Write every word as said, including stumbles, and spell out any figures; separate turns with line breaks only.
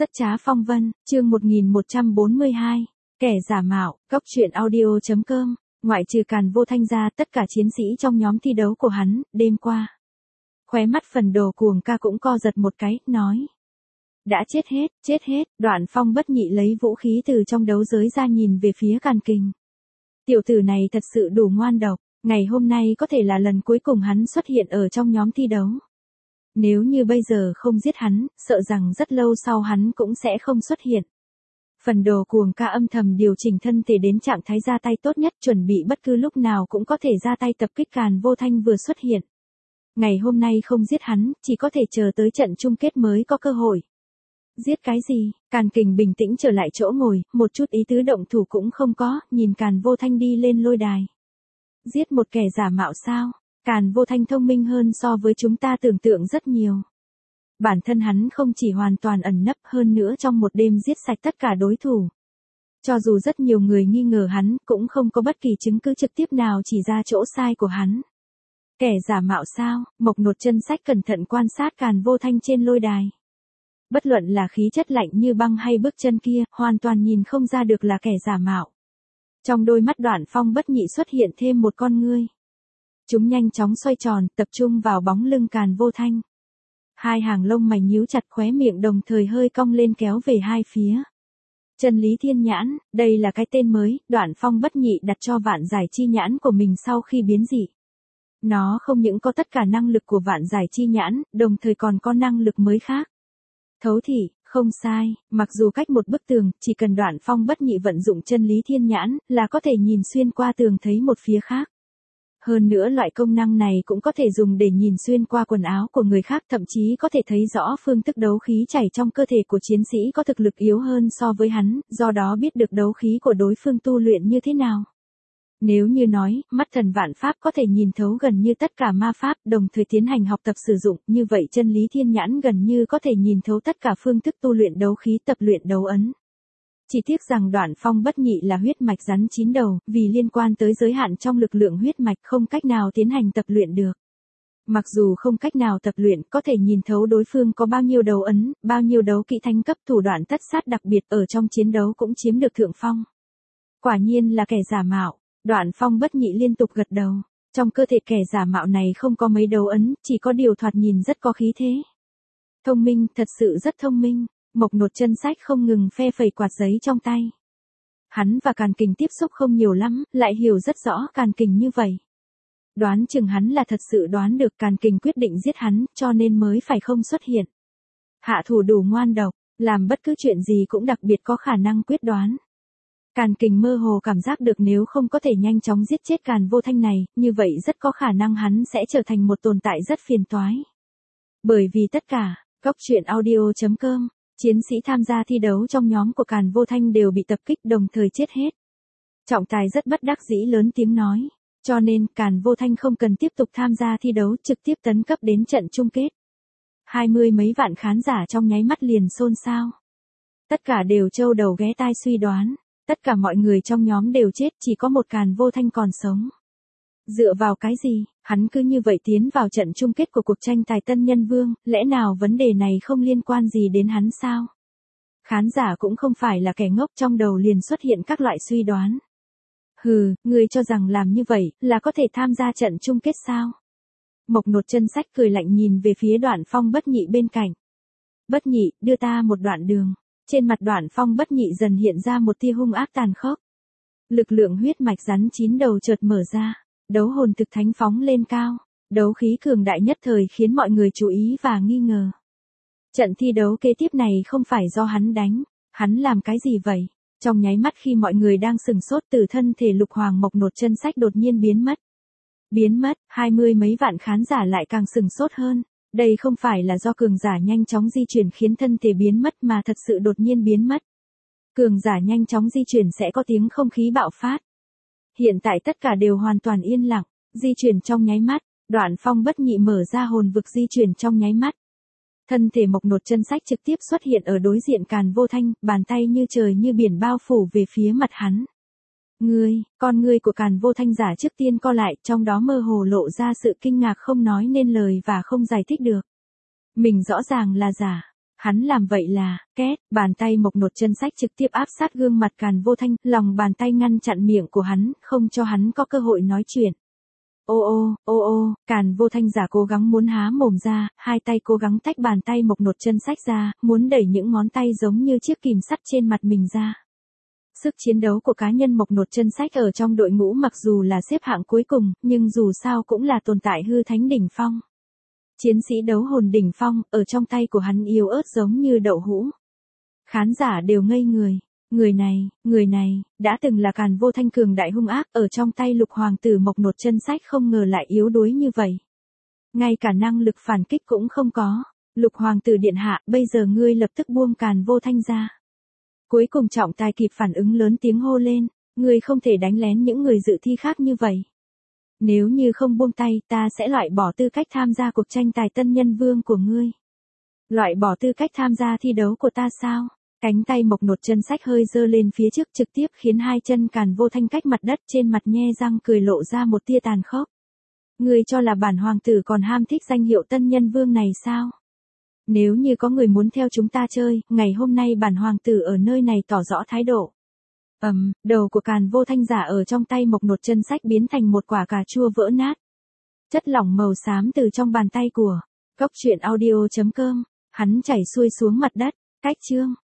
Rất trá phong vân, chương một nghìn một trăm bốn mươi hai, kẻ giả mạo, góc truyện audio chấm com, ngoại trừ Càn Vô Thanh ra tất cả chiến sĩ trong nhóm thi đấu của hắn, đêm qua. Khóe mắt Phần Đồ Cuồng Ca cũng co giật một cái, nói. Đã chết hết, chết hết, Đoạn Phong bất nhị lấy vũ khí từ trong đấu giới ra nhìn về phía Càn Kình. Tiểu tử này thật sự đủ ngoan độc, ngày hôm nay có thể là lần cuối cùng hắn xuất hiện ở trong nhóm thi đấu. Nếu như bây giờ không giết hắn, sợ rằng rất lâu sau hắn cũng sẽ không xuất hiện. Phần Đồ Cuồng Ca âm thầm điều chỉnh thân thể đến trạng thái ra tay tốt nhất, chuẩn bị bất cứ lúc nào cũng có thể ra tay tập kích Càn Vô Thanh vừa xuất hiện. Ngày hôm nay không giết hắn, chỉ có thể chờ tới trận chung kết mới có cơ hội. Giết cái gì? Càn Kình bình tĩnh trở lại chỗ ngồi, một chút ý tứ động thủ cũng không có, nhìn Càn Vô Thanh đi lên lôi đài. Giết một kẻ giả mạo sao? Càn Vô Thanh thông minh hơn so với chúng ta tưởng tượng rất nhiều. Bản thân hắn không chỉ hoàn toàn ẩn nấp, hơn nữa trong một đêm giết sạch tất cả đối thủ. Cho dù rất nhiều người nghi ngờ hắn, cũng không có bất kỳ chứng cứ trực tiếp nào chỉ ra chỗ sai của hắn. Kẻ giả mạo sao? Mộc Nột Chân Sách cẩn thận quan sát Càn Vô Thanh trên lôi đài. Bất luận là khí chất lạnh như băng hay bước chân kia, hoàn toàn nhìn không ra được là kẻ giả mạo. Trong đôi mắt Đoạn Phong bất nhị xuất hiện thêm một con ngươi. Chúng nhanh chóng xoay tròn, tập trung vào bóng lưng Càn Vô Thanh. Hai hàng lông mày nhíu chặt, khóe miệng đồng thời hơi cong lên kéo về hai phía. Chân lý thiên nhãn, đây là cái tên mới, Đoạn Phong bất nhị đặt cho vạn giải chi nhãn của mình sau khi biến dị. Nó không những có tất cả năng lực của vạn giải chi nhãn, đồng thời còn có năng lực mới khác. Thấu thị, không sai, mặc dù cách một bức tường, chỉ cần Đoạn Phong bất nhị vận dụng chân lý thiên nhãn, là có thể nhìn xuyên qua tường thấy một phía khác. Hơn nữa loại công năng này cũng có thể dùng để nhìn xuyên qua quần áo của người khác, thậm chí có thể thấy rõ phương thức đấu khí chảy trong cơ thể của chiến sĩ có thực lực yếu hơn so với hắn, do đó biết được đấu khí của đối phương tu luyện như thế nào. Nếu như nói, mắt thần vạn pháp có thể nhìn thấu gần như tất cả ma pháp, đồng thời tiến hành học tập sử dụng, như vậy chân lý thiên nhãn gần như có thể nhìn thấu tất cả phương thức tu luyện đấu khí, tập luyện đấu ấn. Chỉ tiếc rằng Đoạn Phong bất nhị là huyết mạch rắn chín đầu, vì liên quan tới giới hạn trong lực lượng huyết mạch không cách nào tiến hành tập luyện được. Mặc dù không cách nào tập luyện, có thể nhìn thấu đối phương có bao nhiêu đấu ấn, bao nhiêu đấu kỹ thánh cấp, thủ đoạn tất sát đặc biệt ở trong chiến đấu cũng chiếm được thượng phong. Quả nhiên là kẻ giả mạo, Đoạn Phong bất nhị liên tục gật đầu. Trong cơ thể kẻ giả mạo này không có mấy đấu ấn, chỉ có điều thoạt nhìn rất có khí thế. Thông minh, thật sự rất thông minh. Mộc Nột Chân Sách không ngừng phe phẩy quạt giấy trong tay. Hắn và Càn Kình tiếp xúc không nhiều lắm, lại hiểu rất rõ Càn Kình như vậy. Đoán chừng hắn là thật sự đoán được Càn Kình quyết định giết hắn, cho nên mới phải không xuất hiện. Hạ thủ đủ ngoan độc, làm bất cứ chuyện gì cũng đặc biệt có khả năng quyết đoán. Càn Kình mơ hồ cảm giác được nếu không có thể nhanh chóng giết chết Càn Vô Thanh này, như vậy rất có khả năng hắn sẽ trở thành một tồn tại rất phiền toái. Bởi vì tất cả, góc truyện audio chấm com, chiến sĩ tham gia thi đấu trong nhóm của Càn Vô Thanh đều bị tập kích đồng thời chết hết. Trọng tài rất bất đắc dĩ lớn tiếng nói, cho nên Càn Vô Thanh không cần tiếp tục tham gia thi đấu, trực tiếp tấn cấp đến trận chung kết. Hai mươi mấy vạn khán giả trong nháy mắt liền xôn xao. Tất cả đều trâu đầu ghé tai suy đoán, tất cả mọi người trong nhóm đều chết, chỉ có một Càn Vô Thanh còn sống. Dựa vào cái gì, hắn cứ như vậy tiến vào trận chung kết của cuộc tranh tài Tân Nhân Vương, lẽ nào vấn đề này không liên quan gì đến hắn sao? Khán giả cũng không phải là kẻ ngốc, trong đầu liền xuất hiện các loại suy đoán. Hừ, ngươi cho rằng làm như vậy, là có thể tham gia trận chung kết sao? Mộc Nột Chân Sách cười lạnh nhìn về phía Đoạn Phong bất nhị bên cạnh. Bất nhị, đưa ta một đoạn đường. Trên mặt Đoạn Phong bất nhị dần hiện ra một tia hung ác tàn khốc. Lực lượng huyết mạch rắn chín đầu chợt mở ra. Đấu hồn thực thánh phóng lên cao, đấu khí cường đại nhất thời khiến mọi người chú ý và nghi ngờ. Trận thi đấu kế tiếp này không phải do hắn đánh, hắn làm cái gì vậy? Trong nháy mắt khi mọi người đang sừng sốt, từ thân thể Lục Hoàng Mộc Nột Chân Sách đột nhiên biến mất. Biến mất, hai mươi mấy vạn khán giả lại càng sừng sốt hơn. Đây không phải là do cường giả nhanh chóng di chuyển khiến thân thể biến mất mà thật sự đột nhiên biến mất. Cường giả nhanh chóng di chuyển sẽ có tiếng không khí bạo phát. Hiện tại tất cả đều hoàn toàn yên lặng, di chuyển trong nháy mắt, Đoạn Phong bất nhị mở ra hồn vực di chuyển trong nháy mắt. Thân thể Mộc Nột Chân Sách trực tiếp xuất hiện ở đối diện Càn Vô Thanh, bàn tay như trời như biển bao phủ về phía mặt hắn. Ngươi, con ngươi của Càn Vô Thanh giả trước tiên co lại, trong đó mơ hồ lộ ra sự kinh ngạc không nói nên lời và không giải thích được. Mình rõ ràng là giả. Hắn làm vậy là, két, bàn tay mộc nột chân sách trực tiếp áp sát gương mặt Càn Vô Thanh, lòng bàn tay ngăn chặn miệng của hắn, không cho hắn có cơ hội nói chuyện. Ô ô, ô ô, Càn Vô Thanh giả cố gắng muốn há mồm ra, hai tay cố gắng tách bàn tay mộc nột chân sách ra, muốn đẩy những ngón tay giống như chiếc kìm sắt trên mặt mình ra. Sức chiến đấu của cá nhân mộc nột chân sách ở trong đội ngũ mặc dù là xếp hạng cuối cùng, nhưng dù sao cũng là tồn tại hư thánh đỉnh phong. Chiến sĩ đấu hồn đỉnh phong, ở trong tay của hắn yếu ớt giống như đậu hũ. Khán giả đều ngây người. Người này, người này, đã từng là Càn Vô Thanh cường đại hung ác, ở trong tay lục hoàng tử mộc nột chân sách không ngờ lại yếu đuối như vậy. Ngay cả năng lực phản kích cũng không có. Lục hoàng tử điện hạ, bây giờ ngươi lập tức buông Càn Vô Thanh ra. Cuối cùng trọng tài kịp phản ứng lớn tiếng hô lên, ngươi không thể đánh lén những người dự thi khác như vậy. Nếu như không buông tay, ta sẽ loại bỏ tư cách tham gia cuộc tranh tài tân nhân vương của ngươi. Loại bỏ tư cách tham gia thi đấu của ta sao? Cánh tay mộc nột chân sách hơi giơ lên phía trước trực tiếp khiến hai chân Càn Vô Thanh cách mặt đất, trên mặt nhe răng cười lộ ra một tia tàn khốc. Ngươi cho là bản hoàng tử còn ham thích danh hiệu tân nhân vương này sao? Nếu như có người muốn theo chúng ta chơi, ngày hôm nay bản hoàng tử ở nơi này tỏ rõ thái độ. Ầm, um, đầu của Càn Vô Thanh giả ở trong tay mộc nột chân sách biến thành một quả cà chua vỡ nát. Chất lỏng màu xám từ trong bàn tay của Cốc Truyện Audio chấm com, hắn chảy xuôi xuống mặt đất. Cách chương